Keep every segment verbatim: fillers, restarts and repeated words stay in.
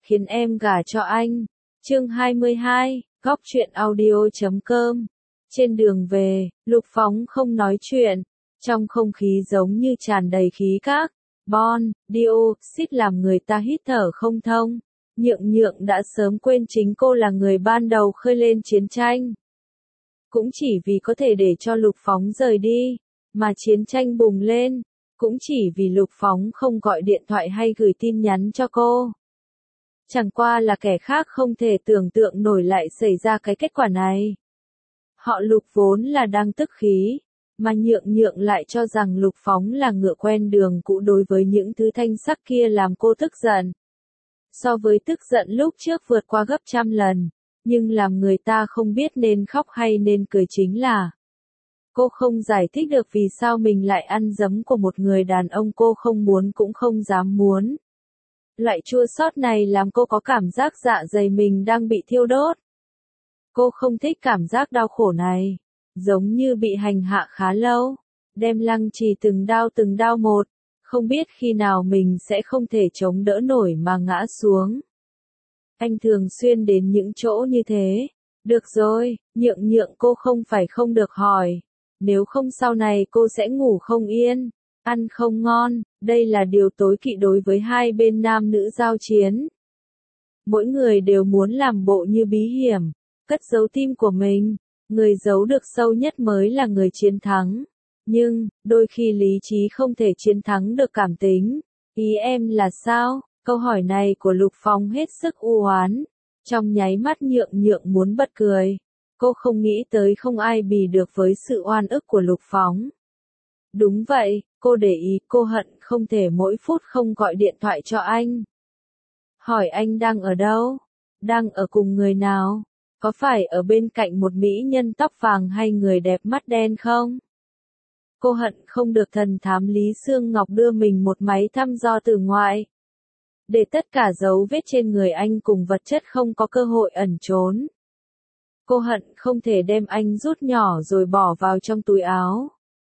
khiến em gả cho anh. Chương hai mươi hai, góc truyện audio chấm com. Trên đường về, Lục Phóng không nói chuyện, trong không khí giống như tràn đầy khí các, bon, dioxit làm người ta hít thở không thông. Nhượng Nhượng đã sớm quên chính cô là người ban đầu khơi lên chiến tranh. Cũng chỉ vì có thể để cho Lục Phóng rời đi, mà chiến tranh bùng lên, cũng chỉ vì Lục Phóng không gọi điện thoại hay gửi tin nhắn cho cô. Chẳng qua là kẻ khác không thể tưởng tượng nổi lại xảy ra cái kết quả này. Họ Lục vốn là đang tức khí, mà Nhượng Nhượng lại cho rằng Lục Phóng là ngựa quen đường cũ đối với những thứ thanh sắc kia làm cô tức giận. So với tức giận lúc trước vượt qua gấp trăm lần, nhưng làm người ta không biết nên khóc hay nên cười chính là cô không giải thích được vì sao mình lại ăn giấm của một người đàn ông cô không muốn cũng không dám muốn. Loại chua xót này làm cô có cảm giác dạ dày mình đang bị thiêu đốt. Cô không thích cảm giác đau khổ này, giống như bị hành hạ khá lâu, đem lăng trì từng đau từng đau một, không biết khi nào mình sẽ không thể chống đỡ nổi mà ngã xuống. Anh thường xuyên đến những chỗ như thế. Được rồi, Nhượng Nhượng cô không phải không được hỏi. Nếu không sau này cô sẽ ngủ không yên, ăn không ngon, đây là điều tối kỵ đối với hai bên nam nữ giao chiến. Mỗi người đều muốn làm bộ như bí hiểm, cất giấu tim của mình, người giấu được sâu nhất mới là người chiến thắng. Nhưng, đôi khi lý trí không thể chiến thắng được cảm tính. Ý em là sao? Câu hỏi này của Lục Phong hết sức u oán. Trong nháy mắt Nhượng Nhượng muốn bật cười. Cô không nghĩ tới không ai bì được với sự oan ức của Lục Phóng. Đúng vậy, cô để ý, cô hận không thể mỗi phút không gọi điện thoại cho anh. Hỏi anh đang ở đâu? Đang ở cùng người nào? Có phải ở bên cạnh một mỹ nhân tóc vàng hay người đẹp mắt đen không? Cô hận không được thần thám Lý Sương Ngọc đưa mình một máy thăm dò từ ngoại. Để tất cả dấu vết trên người anh cùng vật chất không có cơ hội ẩn trốn. Cô hận không thể đem anh rút nhỏ rồi bỏ vào trong túi áo.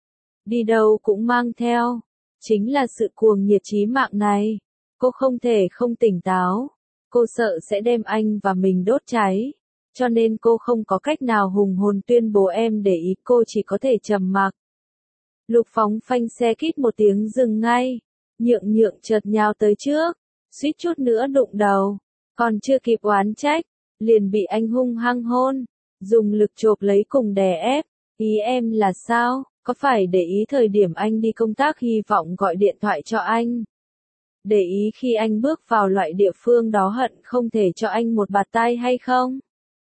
Đi đâu cũng mang theo. Chính là sự cuồng nhiệt chí mạng này. Cô không thể không tỉnh táo. Cô sợ sẽ đem anh và mình đốt cháy. Cho nên cô không có cách nào hùng hồn tuyên bố em để ý, cô chỉ có thể trầm mặc. Lục Phóng phanh xe kít một tiếng dừng ngay. Nhượng Nhượng chợt nhào tới trước, suýt chút nữa đụng đầu. Còn chưa kịp oán trách, liền bị anh hung hăng hôn, dùng lực chộp lấy cùng đè ép. Ý em là sao? Có phải để ý thời điểm anh đi công tác hy vọng gọi điện thoại cho anh? Để ý khi anh bước vào loại địa phương đó hận không thể cho anh một bạt tai hay không?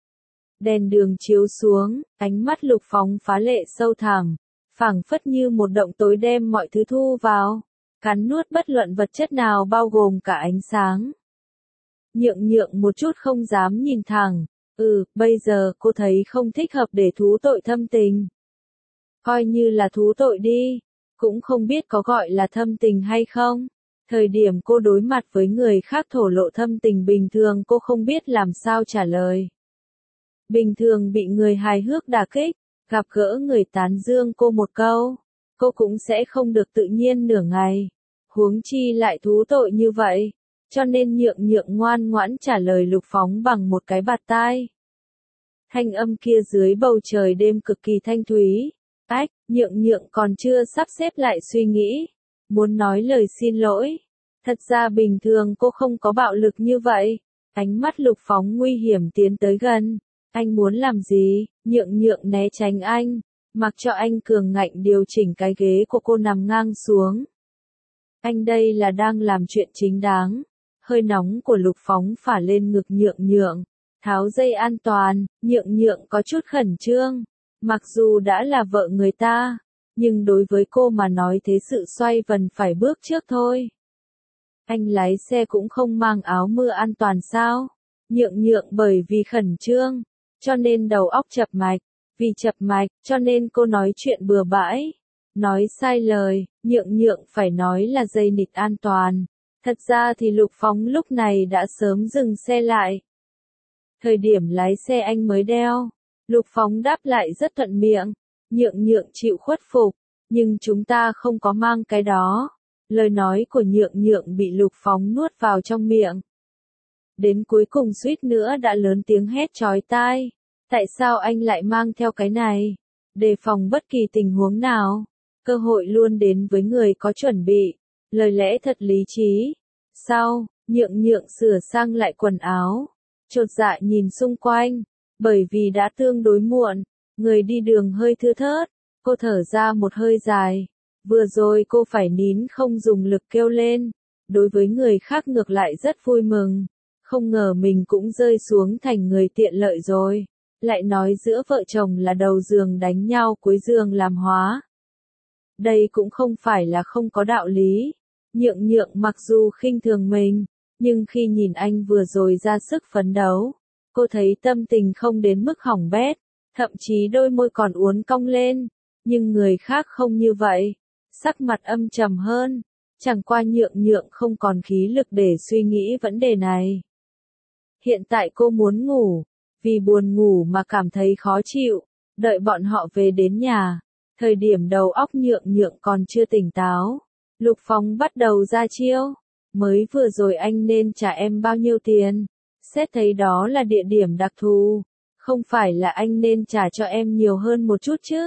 Đèn đường chiếu xuống, ánh mắt Lục Phóng phá lệ sâu thẳm, phảng phất như một động tối đem mọi thứ thu vào, cắn nuốt bất luận vật chất nào bao gồm cả ánh sáng. Nhượng Nhượng một chút không dám nhìn thẳng. Ừ, bây giờ cô thấy không thích hợp để thú tội thâm tình. Coi như là thú tội đi, cũng không biết có gọi là thâm tình hay không. Thời điểm cô đối mặt với người khác thổ lộ thâm tình bình thường cô không biết làm sao trả lời. Bình thường bị người hài hước đả kích, gặp gỡ người tán dương cô một câu, cô cũng sẽ không được tự nhiên nửa ngày. Huống chi lại thú tội như vậy. Cho nên Nhượng Nhượng ngoan ngoãn trả lời Lục Phóng bằng một cái bạt tai. Thanh âm kia dưới bầu trời đêm cực kỳ thanh thúy. Ách, Nhượng Nhượng còn chưa sắp xếp lại suy nghĩ. Muốn nói lời xin lỗi. Thật ra bình thường cô không có bạo lực như vậy. Ánh mắt Lục Phóng nguy hiểm tiến tới gần. Anh muốn làm gì? Nhượng Nhượng né tránh anh. Mặc cho anh cường ngạnh điều chỉnh cái ghế của cô nằm ngang xuống. Anh đây là đang làm chuyện chính đáng. Hơi nóng của Lục Phóng phả lên ngực Nhượng Nhượng. Tháo dây an toàn, Nhượng Nhượng có chút khẩn trương. Mặc dù đã là vợ người ta, nhưng đối với cô mà nói thế sự xoay vần phải bước trước thôi. Anh lái xe cũng không mang áo mưa an toàn sao? Nhượng Nhượng bởi vì khẩn trương, cho nên đầu óc chập mạch. Vì chập mạch, cho nên cô nói chuyện bừa bãi. Nói sai lời, Nhượng Nhượng phải nói là dây nịt an toàn. Thật ra thì Lục Phóng lúc này đã sớm dừng xe lại. Thời điểm lái xe anh mới đeo. Lục Phóng đáp lại rất thuận miệng. Nhượng Nhượng chịu khuất phục. Nhưng chúng ta không có mang cái đó. Lời nói của Nhượng Nhượng bị Lục Phóng nuốt vào trong miệng. đến cuối cùng suýt nữa đã lớn tiếng hét chói tai. Tại sao anh lại mang theo cái này? Đề phòng bất kỳ tình huống nào. Cơ hội luôn đến với người có chuẩn bị. Lời lẽ thật lý trí. Sau, Nhượng Nhượng sửa sang lại quần áo. Chột dạ nhìn xung quanh. Bởi vì đã tương đối muộn, người đi đường hơi thưa thớt. Cô thở ra một hơi dài. Vừa rồi cô phải nín không dùng lực kêu lên. Đối với người khác ngược lại rất vui mừng. Không ngờ mình cũng rơi xuống thành người tiện lợi rồi. Lại nói giữa vợ chồng là đầu giường đánh nhau cuối giường làm hóa. Đây cũng không phải là không có đạo lý. Nhượng Nhượng mặc dù khinh thường mình, nhưng khi nhìn anh vừa rồi ra sức phấn đấu, cô thấy tâm tình không đến mức hỏng bét, thậm chí đôi môi còn uốn cong lên. Nhưng người khác không như vậy, sắc mặt âm trầm hơn. Chẳng qua Nhượng Nhượng không còn khí lực để suy nghĩ vấn đề này. Hiện tại cô muốn ngủ, vì buồn ngủ mà cảm thấy khó chịu, đợi bọn họ về đến nhà. Thời điểm đầu óc Nhượng Nhượng còn chưa tỉnh táo, Lục Phóng bắt đầu ra chiêu. Mới vừa rồi anh nên trả em bao nhiêu tiền? Xét thấy đó là địa điểm đặc thù, không phải là anh nên trả cho em nhiều hơn một chút chứ?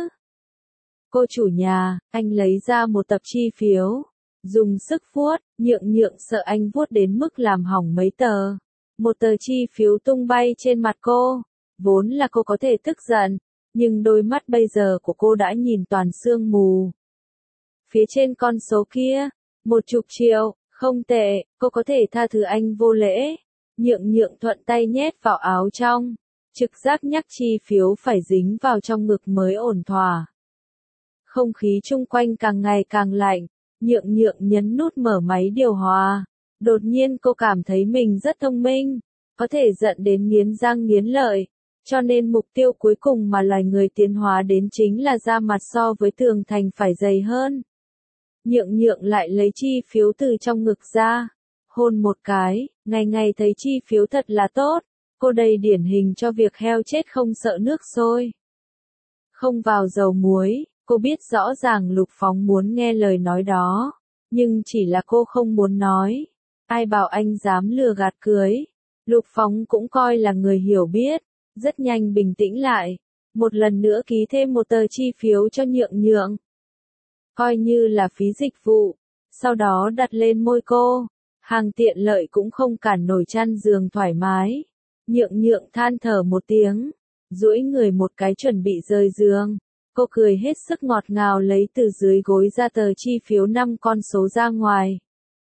Cô chủ nhà, anh lấy ra một tập chi phiếu, dùng sức vuốt. Nhượng Nhượng sợ anh vuốt đến mức làm hỏng mấy tờ. Một tờ chi phiếu tung bay trên mặt cô. Vốn là cô có thể tức giận, nhưng đôi mắt bây giờ của cô đã nhìn toàn sương mù. Phía trên con số kia, một chục triệu, không tệ, cô có thể tha thứ anh vô lễ. Nhượng Nhượng thuận tay nhét vào áo trong, trực giác nhắc chi phiếu phải dính vào trong ngực mới ổn thỏa. Không khí chung quanh càng ngày càng lạnh, Nhượng Nhượng nhấn nút mở máy điều hòa. Đột nhiên cô cảm thấy mình rất thông minh, có thể giận đến nghiến răng nghiến lợi. Cho nên mục tiêu cuối cùng mà loài người tiến hóa đến chính là da mặt so với tường thành phải dày hơn. Nhượng Nhượng lại lấy chi phiếu từ trong ngực ra, hôn một cái. Ngày ngày thấy chi phiếu thật là tốt. Cô đây điển hình cho việc heo chết không sợ nước sôi. Không vào dầu muối. Cô biết rõ ràng Lục Phóng muốn nghe lời nói đó, nhưng chỉ là cô không muốn nói. Ai bảo anh dám lừa gạt cưới. Lục Phóng cũng coi là người hiểu biết, rất nhanh bình tĩnh lại, một lần nữa ký thêm một tờ chi phiếu cho Nhượng Nhượng. Coi như là phí dịch vụ, sau đó đặt lên môi cô. Hàng tiện lợi cũng không cản nổi chăn giường thoải mái. Nhượng Nhượng than thở một tiếng, duỗi người một cái chuẩn bị rời giường. Cô cười hết sức ngọt ngào lấy từ dưới gối ra tờ chi phiếu năm con số ra ngoài.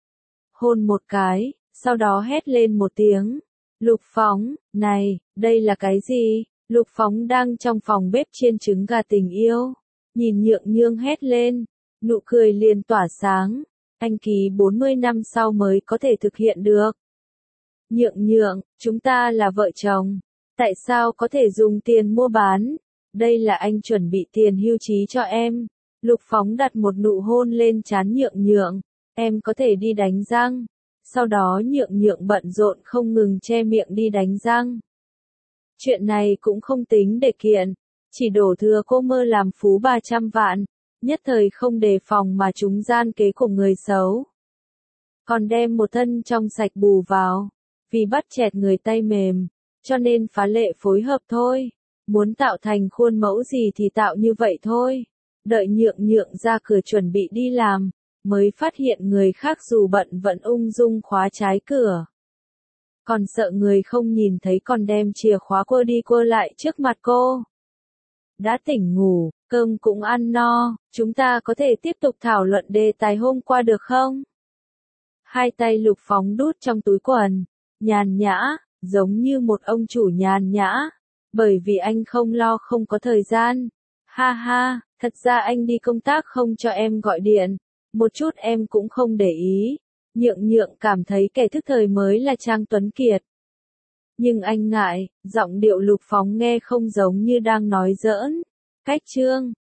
Hôn một cái, sau đó hét lên một tiếng. Lục Phóng, này, đây là cái gì? Lục Phóng đang trong phòng bếp chiên trứng gà tình yêu. Nhìn Nhượng Nhượng hét lên, nụ cười liền tỏa sáng. Anh ký bốn mươi năm sau mới có thể thực hiện được. Nhượng Nhượng, chúng ta là vợ chồng. Tại sao có thể dùng tiền mua bán? Đây là anh chuẩn bị tiền hưu trí cho em. Lục Phóng đặt một nụ hôn lên trán Nhượng Nhượng. Em có thể đi đánh răng. Sau đó Nhượng Nhượng bận rộn không ngừng che miệng đi đánh răng. Chuyện này cũng không tính để kiện, chỉ đổ thừa cô mơ làm phú ba trăm vạn, nhất thời không đề phòng mà trúng gian kế của người xấu. Còn đem một thân trong sạch bù vào, vì bắt chẹt người tay mềm, cho nên phá lệ phối hợp thôi. Muốn tạo thành khuôn mẫu gì thì tạo như vậy thôi. Đợi Nhượng Nhượng ra cửa chuẩn bị đi làm, mới phát hiện người khác dù bận vẫn ung dung khóa trái cửa. Còn sợ người không nhìn thấy còn đem chìa khóa quơ đi quơ lại trước mặt cô. Đã tỉnh ngủ, cơm cũng ăn no, chúng ta có thể tiếp tục thảo luận đề tài hôm qua được không? Hai tay Lục Phóng đút trong túi quần, nhàn nhã, giống như một ông chủ nhàn nhã. Bởi vì anh không lo không có thời gian. Ha ha, thật ra anh đi công tác không cho em gọi điện. Một chút em cũng không để ý. Nhượng Nhượng cảm thấy kẻ thức thời mới là Trang Tuấn Kiệt. Nhưng anh ngại, giọng điệu Lục Phóng nghe không giống như đang nói giỡn. Cách chương